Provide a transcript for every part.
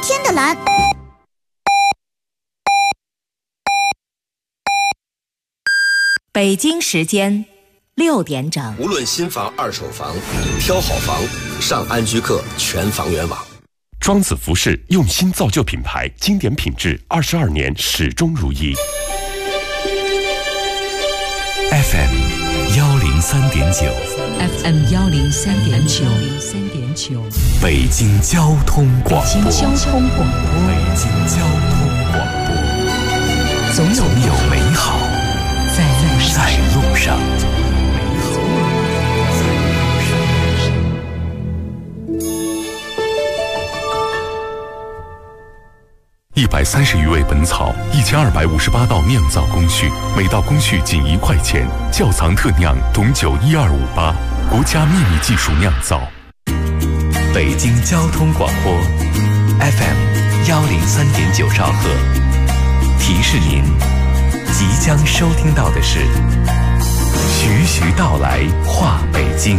天的蓝。 北京时间6点整。 无论新房、二手房，挑好房，上安居客全房源网。 庄子服饰用心造就品牌，经典品质22年始终如一。 FM 103.9 FM 103.9 北京交通广播。 北京交通广播。 北京交通广播。总有美好在路上。130余味本草，1258道酿造工序，每道工序仅1块钱。窖藏特酿董酒1258，国家秘密技术酿造。北京交通广播 FM 103.9兆赫，提示您，即将收听到的是徐徐道来话北京。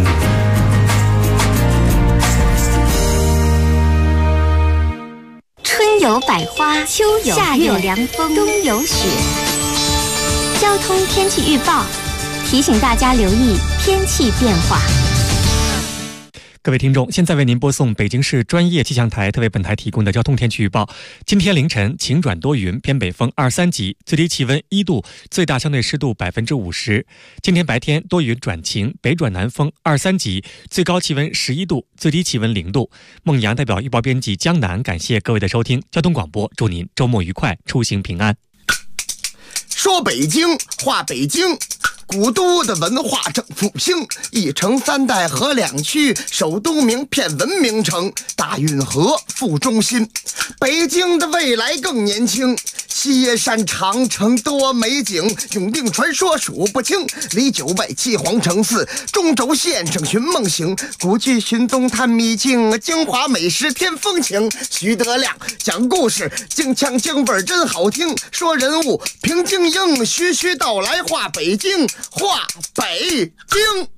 春有百花，秋有夏有凉风，冬有雪。交通天气预报提醒大家留意天气变化。 各位听众，现在为您播送北京市专业气象台特为本台提供的交通天气预报。今天凌晨晴转多云，偏北风2、3级，最低气温1度，最大相对湿度50%。今天白天多云转晴，北转南风2、3级，最高气温11度，最低气温0度。孟阳代表预报编辑江南，感谢各位的收听。交通广播，祝您周末愉快，出行平安。 说北京话北京，古都的文化正复兴，一城3代合2区，首都名片文明城，大运河副中心。北京的未来更年轻，西山长城多美景，永定传说数不清，离9外7皇城4，中轴线上寻梦行，古剧寻踪探秘境，京华美食添风情。徐德亮讲故事，京腔京味真好听，说人物平京英，徐徐道来话北京，话北京。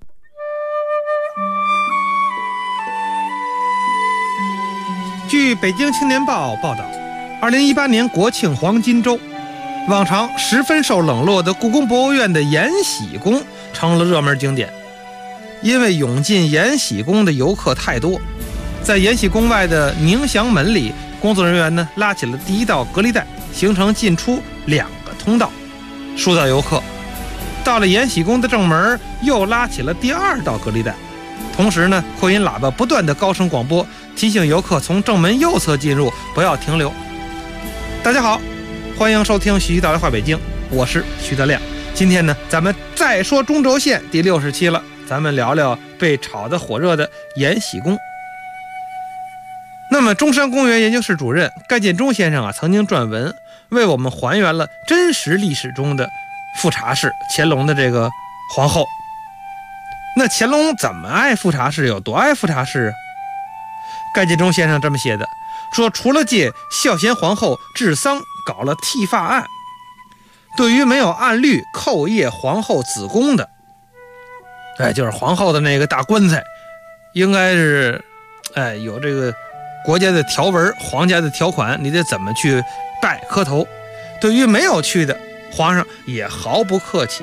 据北京青年报报道，2018年国庆黄金周，往常十分受冷落的故宫博物院的延禧宫成了热门景点。因为涌进延禧宫的游客太多，在延禧宫外的宁祥门里，工作人员呢拉起了第一道隔离带，形成进出2个通道，疏导游客。到了延禧宫的正门，又拉起了第2道隔离带，同时呢，扩音喇叭不断的高声广播，提醒游客从正门右侧进入，不要停留。大家好，欢迎收听徐徐道来话北京，我是徐德亮。今天呢，咱们再说中轴线第60期了，咱们聊聊被炒得火热的延禧宫。那么中山公园研究室主任盖建中先生曾经撰文为我们还原了真实历史中的富察氏，乾隆的这个皇后。那乾隆怎么爱富察氏，有多爱富察氏？盖建中先生这么写的，说除了借孝贤皇后治丧搞了剃发案，对于没有按律叩谒皇后子宫的，就是皇后的那个大棺材，应该是有这个国家的条文，皇家的条款，你得怎么去拜磕头。对于没有去的，皇上也毫不客气。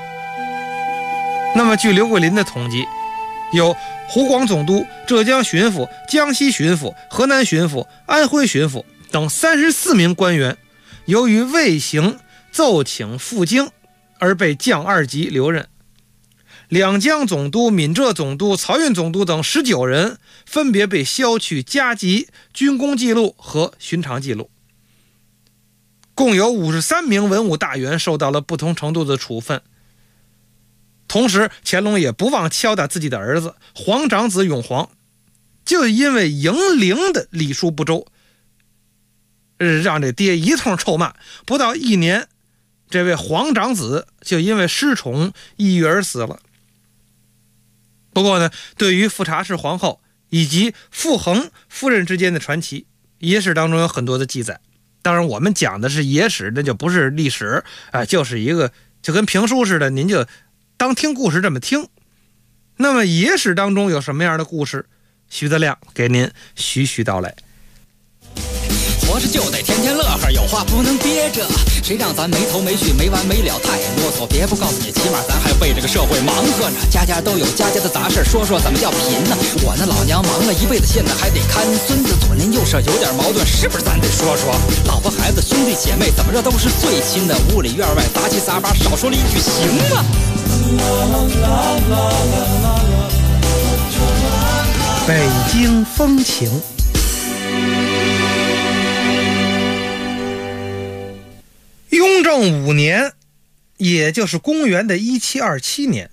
那么据刘桂林的统计，有湖广总督、浙江巡抚、江西巡抚、河南巡抚、安徽巡抚等34名官员，由于未行奏请赴京而被降2级留任。两江总督、闽浙总督、漕运总督等19人分别被削去加级、军功记录和巡常记录。共有53名文武大员受到了不同程度的处分。同时乾隆也不忘敲打自己的儿子皇长子永璜，就因为迎灵的礼数不周，让这爹一通臭骂。不到1年，这位皇长子就因为失宠抑郁而死了。不过呢，对于富察氏皇后以及傅恒夫人之间的传奇，野史当中有很多的记载。当然我们讲的是野史，那就不是历史就是一个就跟评书似的，您就当听故事这么听。那么野史当中有什么样的故事？徐德亮给您徐徐道来。 活着就得天天乐呵，有话不能憋着。谁让咱没头没绪没完没了太啰嗦，别不告诉你，起码咱还为这个社会忙活呢。家家都有家家的杂事，说说怎么叫贫呢？我那老娘忙了一辈子，现在还得看孙子，左邻右舍有点矛盾，是不是咱得说说？老婆孩子兄弟姐妹怎么着都是最亲的，屋里院外杂七杂八，少说了一句行吗？ 北京风情。雍正5年，也就是公元的1727年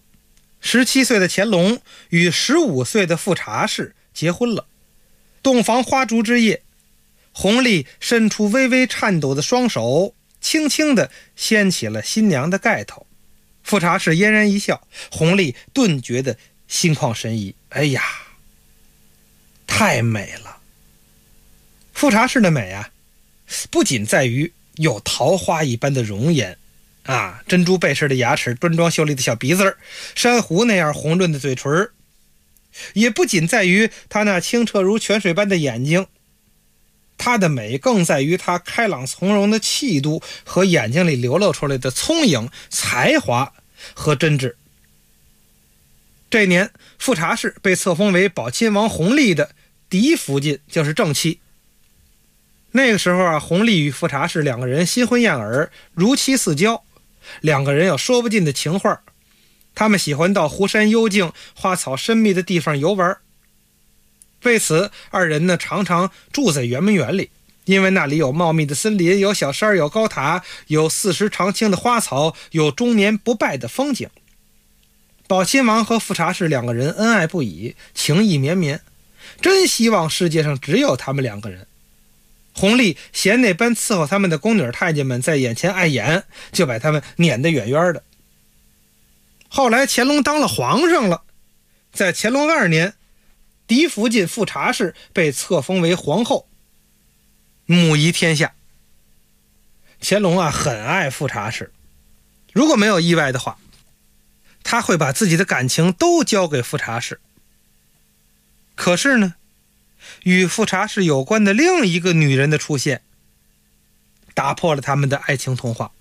，17岁的乾隆与15岁的富察氏结婚了。洞房花烛之夜，弘历伸出微微颤抖的双手，轻轻地掀起了新娘的盖头。富察氏嫣然一笑，弘历顿觉得心旷神怡。哎呀，太美了！富察氏的美啊，不仅在于有桃花一般的容颜啊，珍珠贝似的牙齿，端庄秀丽的小鼻子，珊瑚那样红润的嘴唇，也不仅在于她那清澈如泉水般的眼睛，她的美更在于她开朗从容的气度和眼睛里流露出来的聪颖、才华和真挚。这年，富察氏被册封为宝亲王弘历的嫡福晋，就是正妻。那个时候啊，弘历与富察氏两个人新婚燕尔，如漆似胶，两个人有说不尽的情话。他们喜欢到湖山幽静、花草深密的地方游玩，为此二人呢常常住在圆明园里，因为那里有茂密的森林，有小山，有高塔，有四时常青的花草，有终年不败的风景。宝亲王和富察氏两个人恩爱不已，情意绵绵，真希望世界上只有他们两个人。弘历嫌那般伺候他们的宫女太监们在眼前碍眼，就把他们撵得远远的。后来乾隆当了皇上了，在乾隆2年，嫡福晋富察氏被册封为皇后，母仪天下。乾隆啊很爱富察氏，如果没有意外的话，他会把自己的感情都交给富察氏。可是呢，与富察氏有关的另一个女人的出现，打破了他们的爱情童话。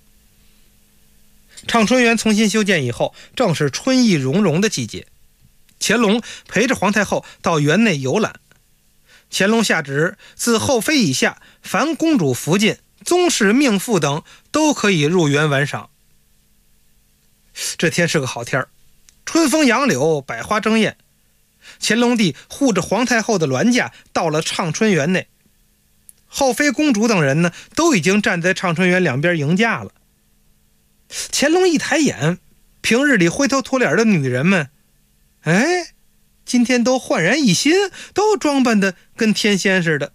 畅春园重新修建以后，正是春意融融的季节。乾隆陪着皇太后到园内游览。乾隆下旨，自后妃以下，凡公主、福晋、宗室、命妇等都可以入园玩赏。这天是个好天，春风杨柳，百花争艳。乾隆帝护着皇太后的銮驾到了畅春园内，后妃、公主等人呢，都已经站在畅春园两边迎驾了。乾隆一抬眼，平日里灰头土脸的女人们，哎，今天都焕然一新，都装扮得跟天仙似的。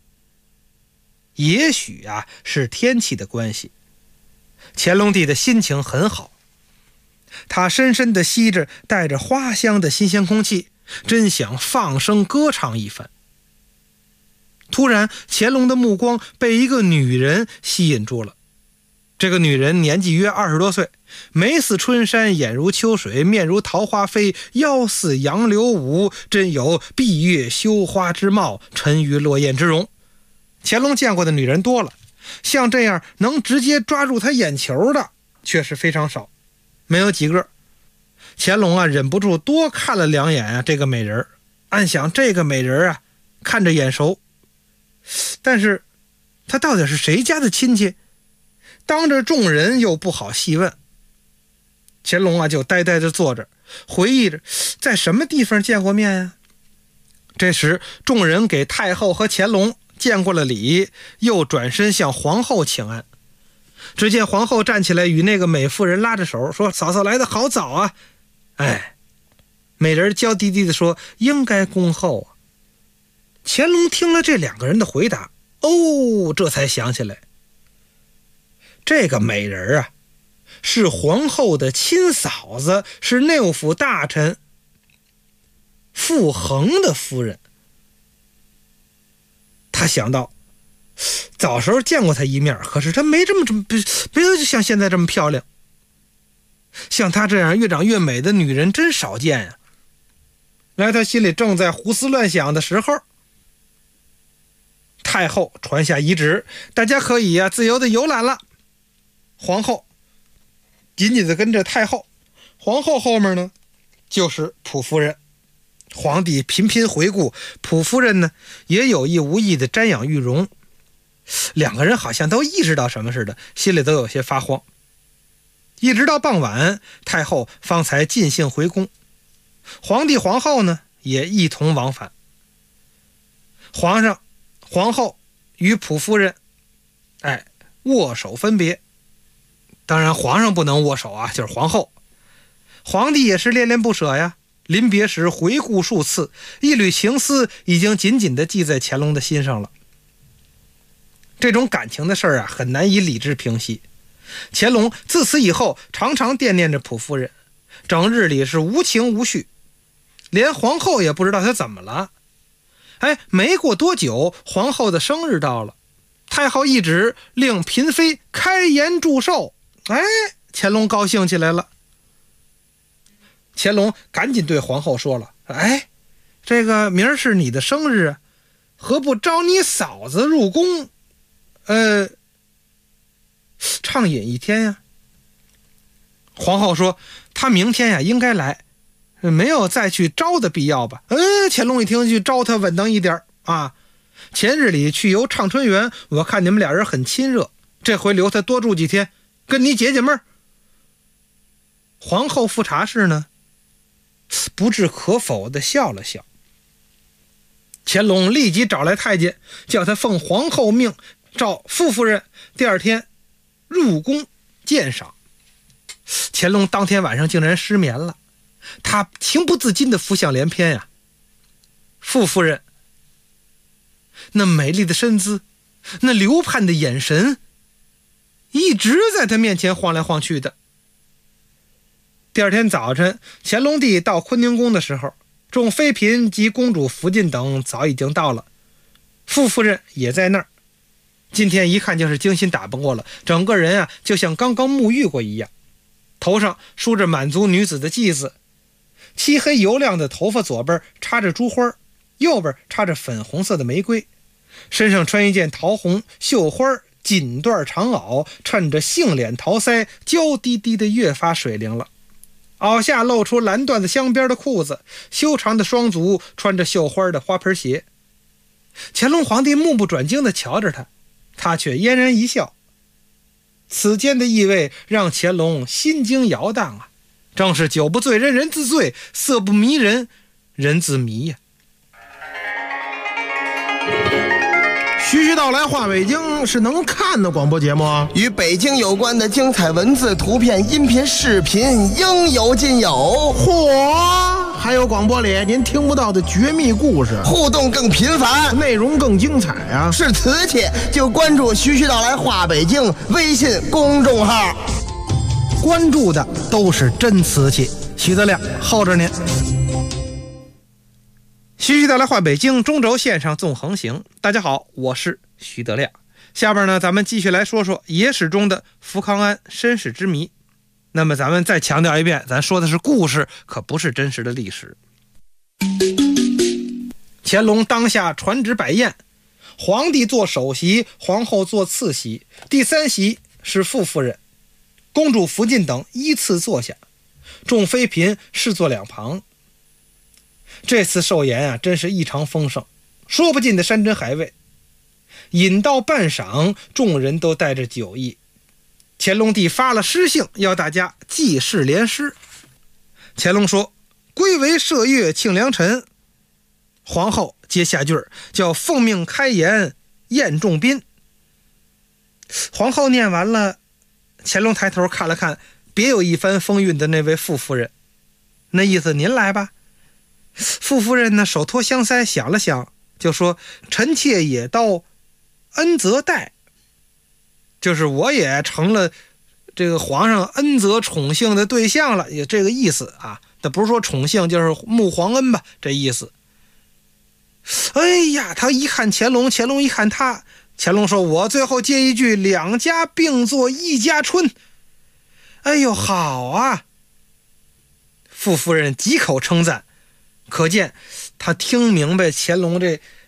也许啊，是天气的关系，乾隆帝的心情很好，他深深地吸着带着花香的新鲜空气，真想放声歌唱一番。突然，乾隆的目光被一个女人吸引住了。这个女人年纪约20多岁，眉似春山，眼如秋水，面如桃花飞，腰似杨柳舞，真有闭月羞花之貌，沉鱼落雁之容。乾隆见过的女人多了，像这样能直接抓住他眼球的却是非常少，没有几个。乾隆啊忍不住多看了2眼啊这个美人，暗想这个美人啊看着眼熟，但是她到底是谁家的亲戚？当着众人又不好细问。乾隆啊就呆呆地坐着，回忆着在什么地方见过面呀。这时众人给太后和乾隆见过了礼，又转身向皇后请安。只见皇后站起来与那个美妇人拉着手说：“嫂嫂来得好早啊。”哎，美人娇滴滴地说：“应该恭候啊。”乾隆听了这2个人的回答，这才想起来，这个美人啊是皇后的亲嫂子，是内务府大臣傅恒的夫人。他想到早时候见过她一面，可是她没有像现在这么漂亮，像她这样越长越美的女人真少见呀。来，他心里正在胡思乱想的时候， 太后传下遗旨，大家可以自由的游览了。皇后紧紧的跟着太后，皇后后面呢就是溥夫人。皇帝频频回顾，溥夫人呢也有意无意的瞻仰玉容，两个人好像都意识到什么似的，心里都有些发慌。一直到傍晚，太后方才尽兴回宫，皇帝皇后呢也一同往返。皇上皇后与溥夫人握手分别，当然皇上不能握手啊，就是皇后。皇帝也是恋恋不舍呀，临别时回顾数次，一缕情思已经紧紧地记在乾隆的心上了。这种感情的事儿很难以理智平息。乾隆自此以后常常惦念着溥夫人，整日里是无情无绪，连皇后也不知道她怎么了。没过多久，皇后的生日到了，太后一旨令嫔妃开筵祝寿，乾隆高兴起来了。乾隆赶紧对皇后说了，这个明儿是你的生日，何不招你嫂子入宫畅饮一天呀？皇后说她明天应该来，没有再去招的必要吧。乾隆一听，去招她稳当一点啊。前日里去游畅春园，我看你们俩人很亲热，这回留她多住几天，跟你解解闷儿。皇后富察氏呢不置可否地笑了笑。乾隆立即找来太监，叫他奉皇后命召傅夫人第二天入宫鉴赏。乾隆当天晚上竟然失眠了，他情不自禁的浮想联翩呀。傅夫人那美丽的身姿，那流盼的眼神，一直在他面前晃来晃去的。第二天早晨，乾隆帝到坤宁宫的时候，众妃嫔及公主福晋等早已经到了，傅夫人也在那儿。今天一看就是精心打扮过了，整个人就像刚刚沐浴过一样，头上梳着满族女子的髻子，漆黑油亮的头发左边插着珠花，右边插着粉红色的玫瑰，身上穿一件桃红绣花锦缎长袄，衬着杏脸桃腮，娇滴滴的越发水灵了。袄下露出蓝缎的镶边的裤子，修长的双足穿着绣花的花盆鞋。乾隆皇帝目不转睛地瞧着他，他却嫣然一笑。此间的意味让乾隆心惊摇荡啊，正是酒不醉人人自醉，色不迷人人自迷呀。 徐徐道来话北京是能看的广播节目， 与北京有关的精彩文字、图片、音频、视频应有尽有。 嚯，还有广播里您听不到的绝密故事， 互动更频繁， 内容更精彩啊！ 是瓷器就关注徐徐道来话北京微信公众号， 关注的都是真瓷器。徐德亮候着您。徐徐道来话北京中轴线上纵横行，大家好，我是徐德亮。下边呢，咱们继续来说说野史中的福康安身世之谜。那么咱们再强调一遍，咱说的是故事，可不是真实的历史。乾隆当下传旨摆宴，皇帝坐首席，皇后坐次席，第三席是傅夫人，公主福晋等依次坐下，众妃嫔侍坐两旁。这次寿宴真是异常丰盛，说不尽的山珍海味。饮到半晌，众人都带着酒意。乾隆帝发了诗信，要大家记事联诗。乾隆说：“归为麝月庆良辰。”皇后接下句叫“奉命开筵宴众宾”。皇后念完了，乾隆抬头看了看别有一番风韵的那位傅夫人，那意思您来吧。傅夫人呢，手托香腮，想了想，就说：“臣妾也到恩泽待。”就是我也成了这个皇上恩泽宠幸的对象了，也这个意思啊。那不是说宠幸，就是慕皇恩吧，这意思。哎呀，他一看乾隆，乾隆一看他，乾隆说：“我最后接一句，两家并作一家春。”哎呦，好啊！傅夫人几口称赞，可见他听明白乾隆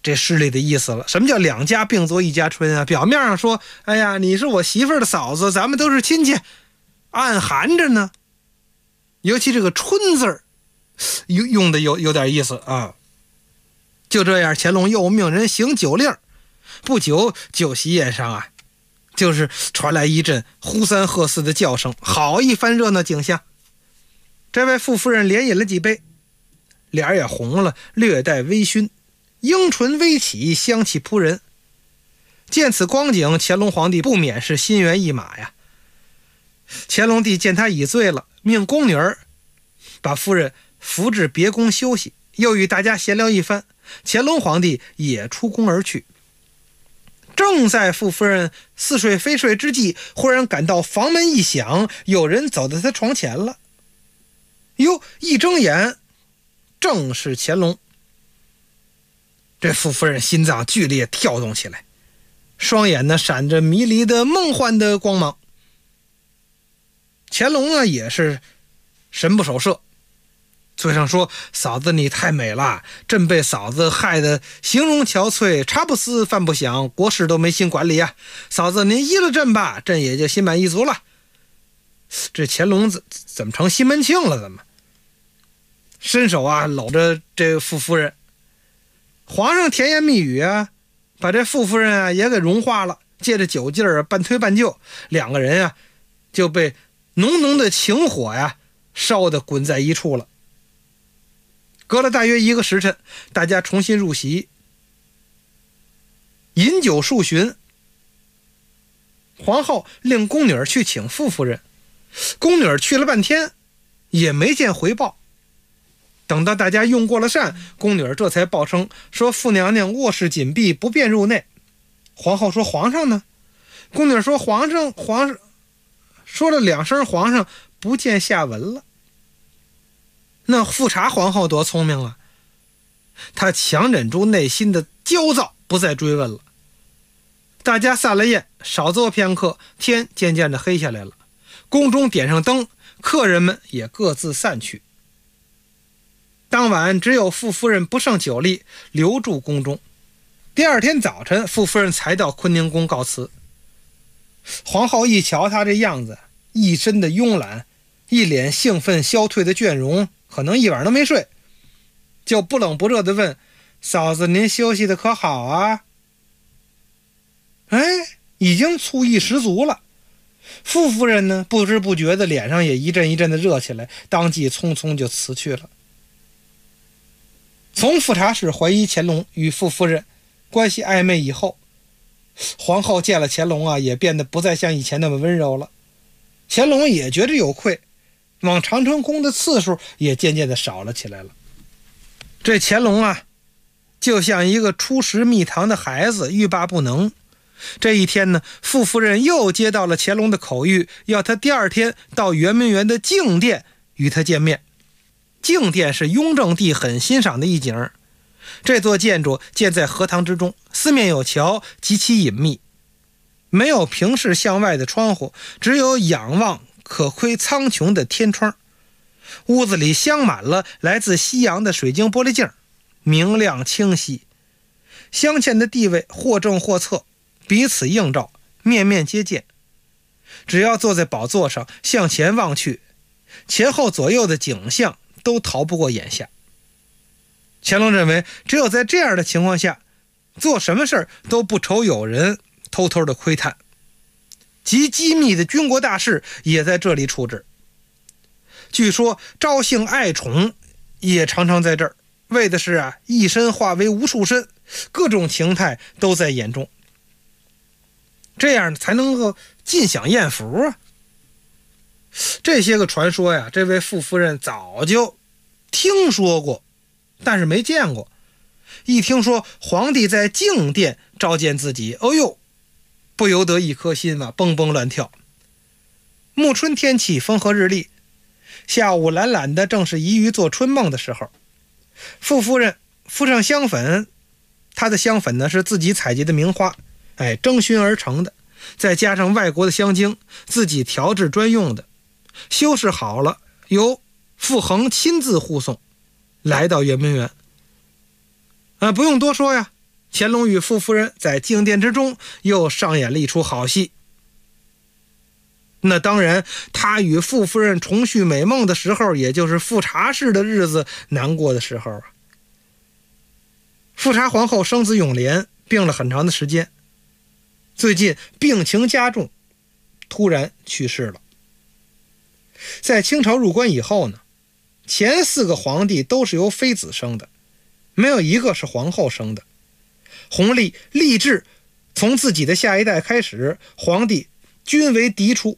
这诗里的意思了。什么叫两家并作一家春啊？表面上说，哎呀，你是我媳妇儿的嫂子，咱们都是亲戚，暗含着呢。尤其这个春字儿用的有点意思啊。就这样，乾隆又命人行酒令，不久酒席宴上啊，就是传来一阵呼三喝四的叫声，好一番热闹景象。这位傅夫人连饮了几杯，脸也红了，略带微醺，樱唇微起，香气扑人。见此光景，乾隆皇帝不免是心猿意马呀。乾隆帝见他已醉了，命宫女儿把夫人扶至别宫休息，又与大家闲聊一番。乾隆皇帝也出宫而去。正在傅夫人似睡非睡之际，忽然感到房门一响，有人走到他床前了。哟，一睁眼正是乾隆。这傅夫人心脏剧烈跳动起来，双眼呢闪着迷离的梦幻的光芒。乾隆呢也是神不守舍，嘴上说：“嫂子你太美了，朕被嫂子害得形容憔悴，茶不思饭不想，国事都没心管理啊！嫂子您依了朕吧，朕也就心满意足了。”这乾隆怎么成西门庆了？怎么伸手啊搂着这傅夫人？皇上甜言蜜语啊，把这傅夫人啊也给融化了，借着酒劲儿半推半就，两个人啊就被浓浓的情火呀烧得滚在一处了。隔了大约1个时辰，大家重新入席，饮酒数巡。皇后令宫女去请傅夫人，宫女去了半天也没见回报。等到大家用过了膳，宫女这才报称说傅娘娘卧室紧闭，不便入内。皇后说：“皇上呢？”宫女说：“皇上说了2声皇上，不见下文了。”那富察皇后多聪明啊，她强忍住内心的焦躁，不再追问了。大家散了宴，少坐片刻，天渐渐的黑下来了。宫中点上灯，客人们也各自散去。当晚只有傅夫人不胜酒力，留住宫中。第二天早晨，傅夫人才到坤宁宫告辞。皇后一瞧她这样子，一身的慵懒，一脸兴奋消退的倦容，可能一晚都没睡，就不冷不热地问：“嫂子您休息的可好啊？”哎，已经醋意十足了。傅夫人呢，不知不觉的脸上也一阵一阵的热起来，当即匆匆就辞去了。从富察氏怀疑乾隆与傅夫人关系暧昧以后，皇后见了乾隆啊，也变得不再像以前那么温柔了。乾隆也觉着有愧，往长春宫的次数也渐渐的少了起来了。这乾隆啊，就像一个初识蜜糖的孩子，欲罢不能。这一天呢，傅夫人又接到了乾隆的口谕，要他第二天到圆明园的静殿与他见面。静殿是雍正帝很欣赏的一景，这座建筑建在荷塘之中，四面有桥，极其隐秘，没有平视向外的窗户，只有仰望可窥苍穹的天窗。屋子里镶满了来自西洋的水晶玻璃镜，明亮清晰。镶嵌的地位或正或侧，彼此映照，面面皆见。只要坐在宝座上向前望去，前后左右的景象都逃不过眼下。乾隆认为，只有在这样的情况下，做什么事儿都不愁有人偷偷的窥探，极机密的军国大事也在这里处置。据说赵姓爱宠也常常在这儿，为的是一身化为无数身，各种情态都在眼中，这样才能够尽享艳福啊。这些个传说呀，这位傅夫人早就听说过，但是没见过。一听说皇帝在静殿召见自己，哦呦，不由得一颗心蹦蹦乱跳。暮春天气，风和日丽，下午懒懒的，正是宜于做春梦的时候。傅夫人敷上香粉，她的香粉呢是自己采集的名花，蒸熏而成的，再加上外国的香精，自己调制专用的。修饰好了，由傅恒亲自护送，来到圆明园。不用多说呀， 乾隆与傅夫人在静殿之中又上演了一出好戏。那当然，他与傅夫人重续美梦的时候，也就是富察氏的日子难过的时候啊。富察皇后生子永琏病了很长的时间，最近病情加重，突然去世了。在清朝入关以后呢，前4个皇帝都是由妃子生的，没有一个是皇后生的。弘历立志从自己的下一代开始，皇帝均为嫡出，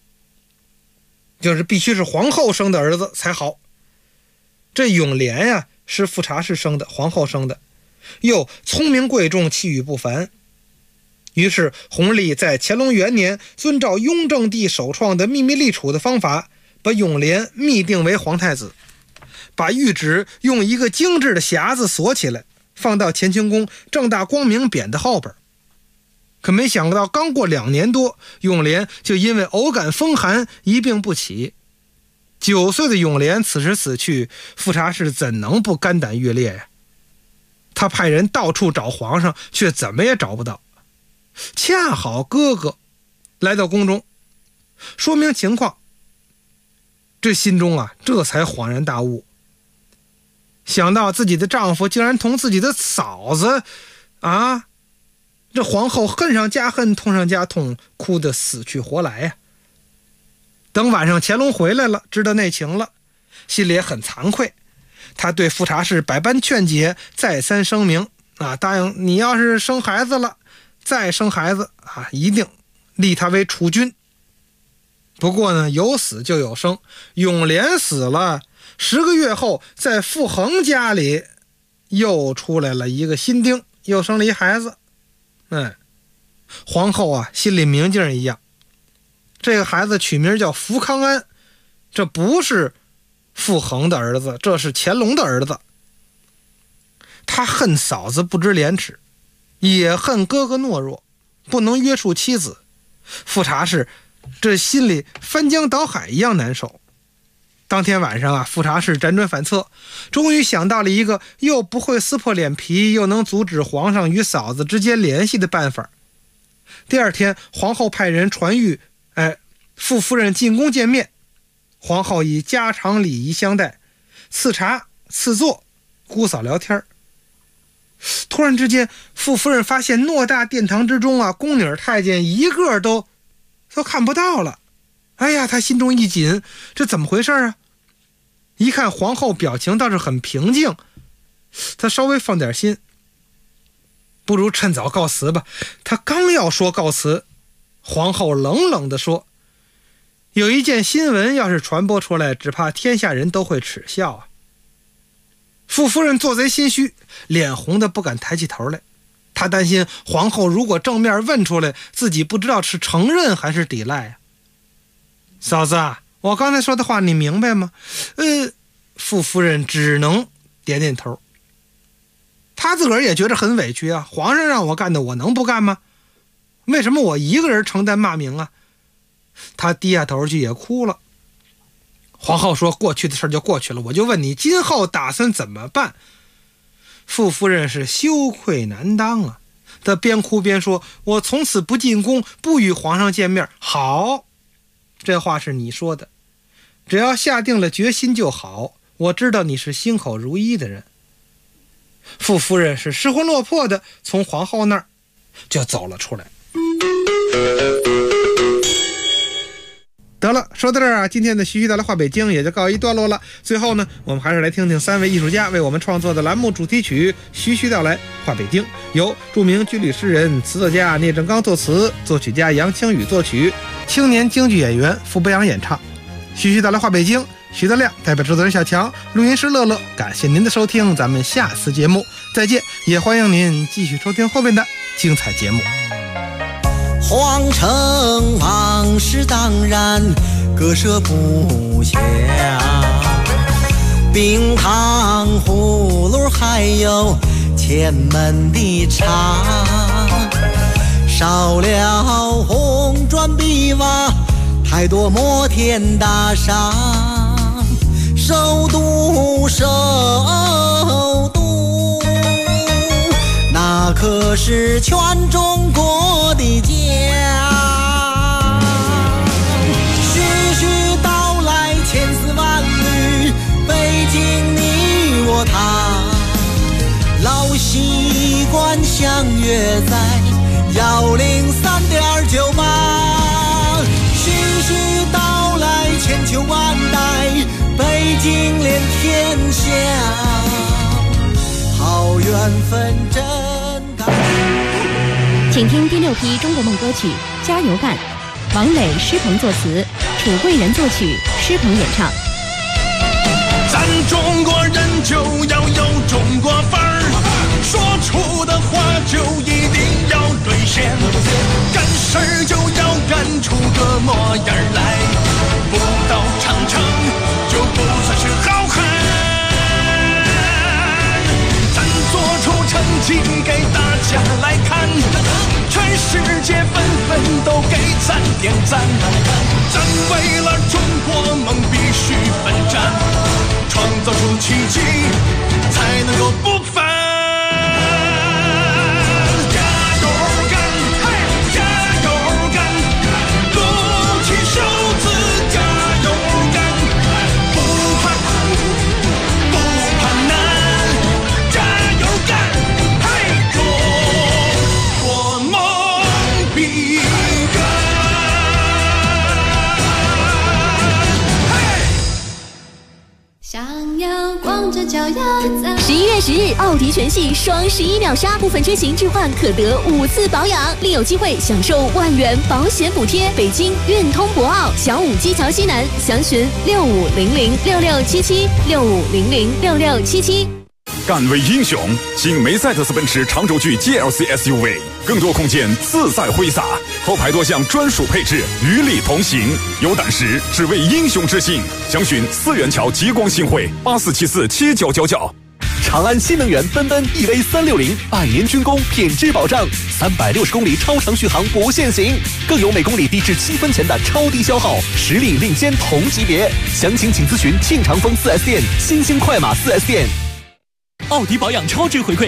就是必须是皇后生的儿子才好。这永琏呀，是富察氏生的，皇后生的，又聪明贵重，气宇不凡。于是弘历在乾隆元年遵照雍正帝首创的秘密立储的方法，把永琏密定为皇太子，把谕旨用一个精致的匣子锁起来，放到乾清宫正大光明匾的后边。可没想到刚过2年多，永琏就因为偶感风寒一病不起。9岁的永琏此时死去，富察氏怎能不肝胆欲裂呀？他派人到处找皇上，却怎么也找不到。恰好哥哥来到宫中说明情况，这心中啊这才恍然大悟，想到自己的丈夫竟然同自己的嫂子啊，这皇后恨上加恨，痛上加痛，哭得死去活来呀。等晚上乾隆回来了，知道内情了，心里也很惭愧，他对富察氏百般劝解，再三声明啊，答应你要是生孩子了，再生孩子啊，一定立他为储君。不过呢，有死就有生，永琏死了10个月后，在傅恒家里又出来了一个新丁，又生了一孩子。皇后啊心里明镜一样，这个孩子取名叫福康安，这不是傅恒的儿子，这是乾隆的儿子。他恨嫂子不知廉耻，也恨哥哥懦弱，不能约束妻子。富察氏这心里翻江倒海一样难受。当天晚上啊，富察氏辗转反侧，终于想到了一个又不会撕破脸皮，又能阻止皇上与嫂子之间联系的办法。第二天，皇后派人传谕，傅夫人进宫见面。皇后以家常礼仪相待，赐茶赐座，姑嫂聊天。突然之间，傅夫人发现偌大殿堂之中啊，宫女太监一个都看不到了。哎呀，她心中一紧，这怎么回事啊？一看皇后表情倒是很平静，她稍微放点心，不如趁早告辞吧。她刚要说告辞，皇后冷冷地说，有一件新闻要是传播出来，只怕天下人都会耻笑啊。傅夫人做贼心虚，脸红的不敢抬起头来。她担心皇后如果正面问出来，自己不知道是承认还是抵赖啊。嫂子啊，我刚才说的话你明白吗？傅夫人只能点点头。她自个儿也觉得很委屈啊，皇上让我干的，我能不干吗？为什么我一个人承担骂名啊？她低下头去也哭了。皇后说，过去的事就过去了，我就问你今后打算怎么办？傅夫人是羞愧难当啊，她边哭边说，我从此不进宫，不与皇上见面。好，这话是你说的，只要下定了决心就好，我知道你是心口如一的人。傅夫人是失魂落魄的从皇后那儿就走了出来。得了，说到这儿啊，今天的徐徐道来话北京也就告一段落了。最后呢，我们还是来听听3位艺术家为我们创作的栏目主题曲《徐徐道来话北京》，由著名军旅诗人、词作家聂正刚作词，作曲家杨清宇作曲，青年京剧演员傅博阳演唱。徐徐道来话北京，徐德亮代表制作人小强，录音师乐乐，感谢您的收听，咱们下次节目再见，也欢迎您继续收听后面的精彩节目。 皇城往事当然割舍不下，冰糖葫芦还有前门的茶，少了红砖碧瓦，太多摩天大厦，首都那可可是全中国的家。徐徐道来千丝万缕，北京你我他，老习惯相约在103.98。徐徐道来千秋万代，北京连天下，好缘分真感。 请听第6批中国梦歌曲《加油干》，王磊、施鹏作词，楚贵人作曲，施鹏演唱。 咱中国人就要有中国范儿，说出的话就一定要兑现，干事儿就要干出个模样来，不到长城就不算是好汉。咱做出成绩给大家来看，全世界纷纷都给咱点赞。咱为了中国梦必须奋战，创造出奇迹才能够不凡。加油干，加油干，鼓起手指加油干，不怕苦，不怕难，加油干，中国梦必干。 想要光着脚丫子。 11月10日，奥迪全系双11秒杀，部分车型置换可得5次保养，另有机会享受万元保险补贴。北京运通博奥小武基桥西南，详询65006677，65006677。 敢为英雄，新梅赛德斯奔驰长轴距 GLC SUV， 更多空间自在挥洒，后排多项专属配置与你同行。有胆识，只为英雄之心。详询4元桥极光新会84747999。 长安新能源奔奔 EV360，100年军工品质保障，360公里超长续航不限行，更有每公里低至7分钱的超低消耗，实力领先同级别。详情请咨询庆长丰 4S 店、新兴快马 4S 店。 奥迪保养超值回馈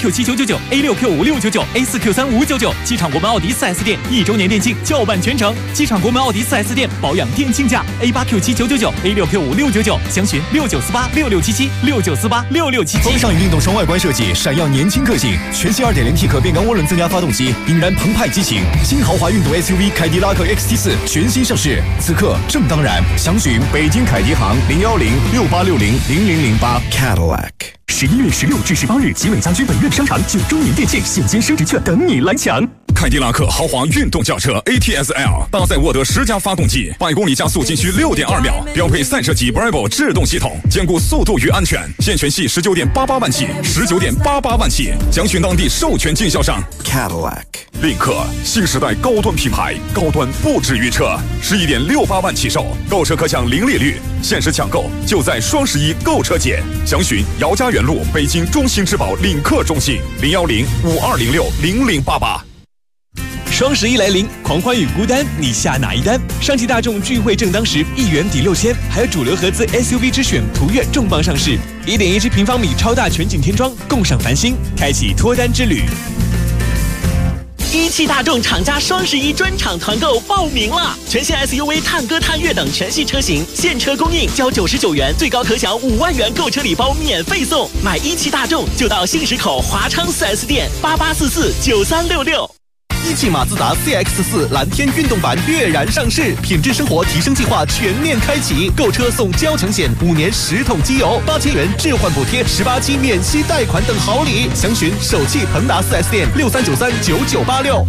A8Q7999、A6Q5699、A4Q3599，机场国门奥迪 4S 店1周年店庆叫办全程，机场国门奥迪 4S 店保养店庆价 A8Q7999、A6Q5699，详询69486677，69486677。 风尚与运动双外观设计，闪耀年轻个性。全新 2.0T 可变缸涡轮增压发动机，引燃澎湃激情。新豪华运动 SUV 凯迪拉克 XT4 全新上市，此刻正当然。详询北京凯迪行01068600008 Cadillac。 11月16至18日，集美家居本院商场9周年店庆现金升值券等你来抢。 凯迪拉克豪华运动轿车 ATS-L 搭载沃德10加发动机，100公里加速仅需6.2秒，标配赛车级 Bravo 制动系统，兼顾速度与安全。现权系19.88万起，19.88万起。详询当地授权经销商 Cadillac。 领克新时代高端品牌，高端不止于车，11.68万起售，购车可享0利率，限时抢购就在双11购车节。详询姚家园路北京中心之宝领克中心01052060088。 双11来临，狂欢与孤单，你下哪一单？上汽大众聚会正当时，1元抵6000，还有主流合资 SUV 之选途岳重磅上市，1.17平方米超大全景天窗，共赏繁星，开启脱单之旅。 一汽大众厂家双11专场团购报名了，全新 SUV 探歌、探岳等全系车型现车供应，交99元，最高可享5万元购车礼包免费送。买一汽大众就到信实口华昌 4S 店88449366。 一汽马自达 CX-4 蓝天运动版跃然上市，品质生活提升计划全面开启，购车送交强险，5年10桶机油，8000元置换补贴，18期免息贷款等好礼。详询首汽鹏达 4S 店63939986。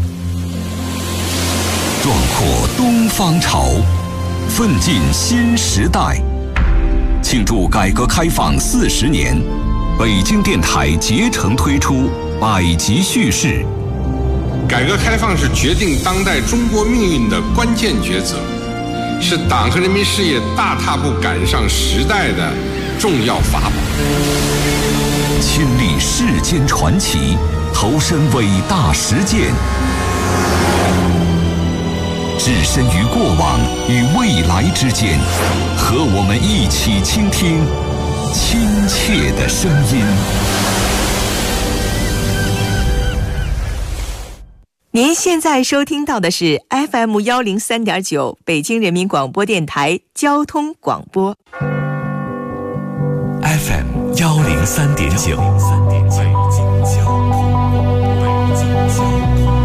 壮阔东方潮，奋进新时代。庆祝改革开放40年，北京电台竭诚推出百集叙事。 改革开放是决定当代中国命运的关键抉择，是党和人民事业大踏步赶上时代的重要法宝。 亲历世间传奇，投身伟大实践，置身于过往与未来之间，和我们一起倾听亲切的声音。 您现在收听到的是 FM 103.9北京人民广播电台交通广播。 FM 103.9。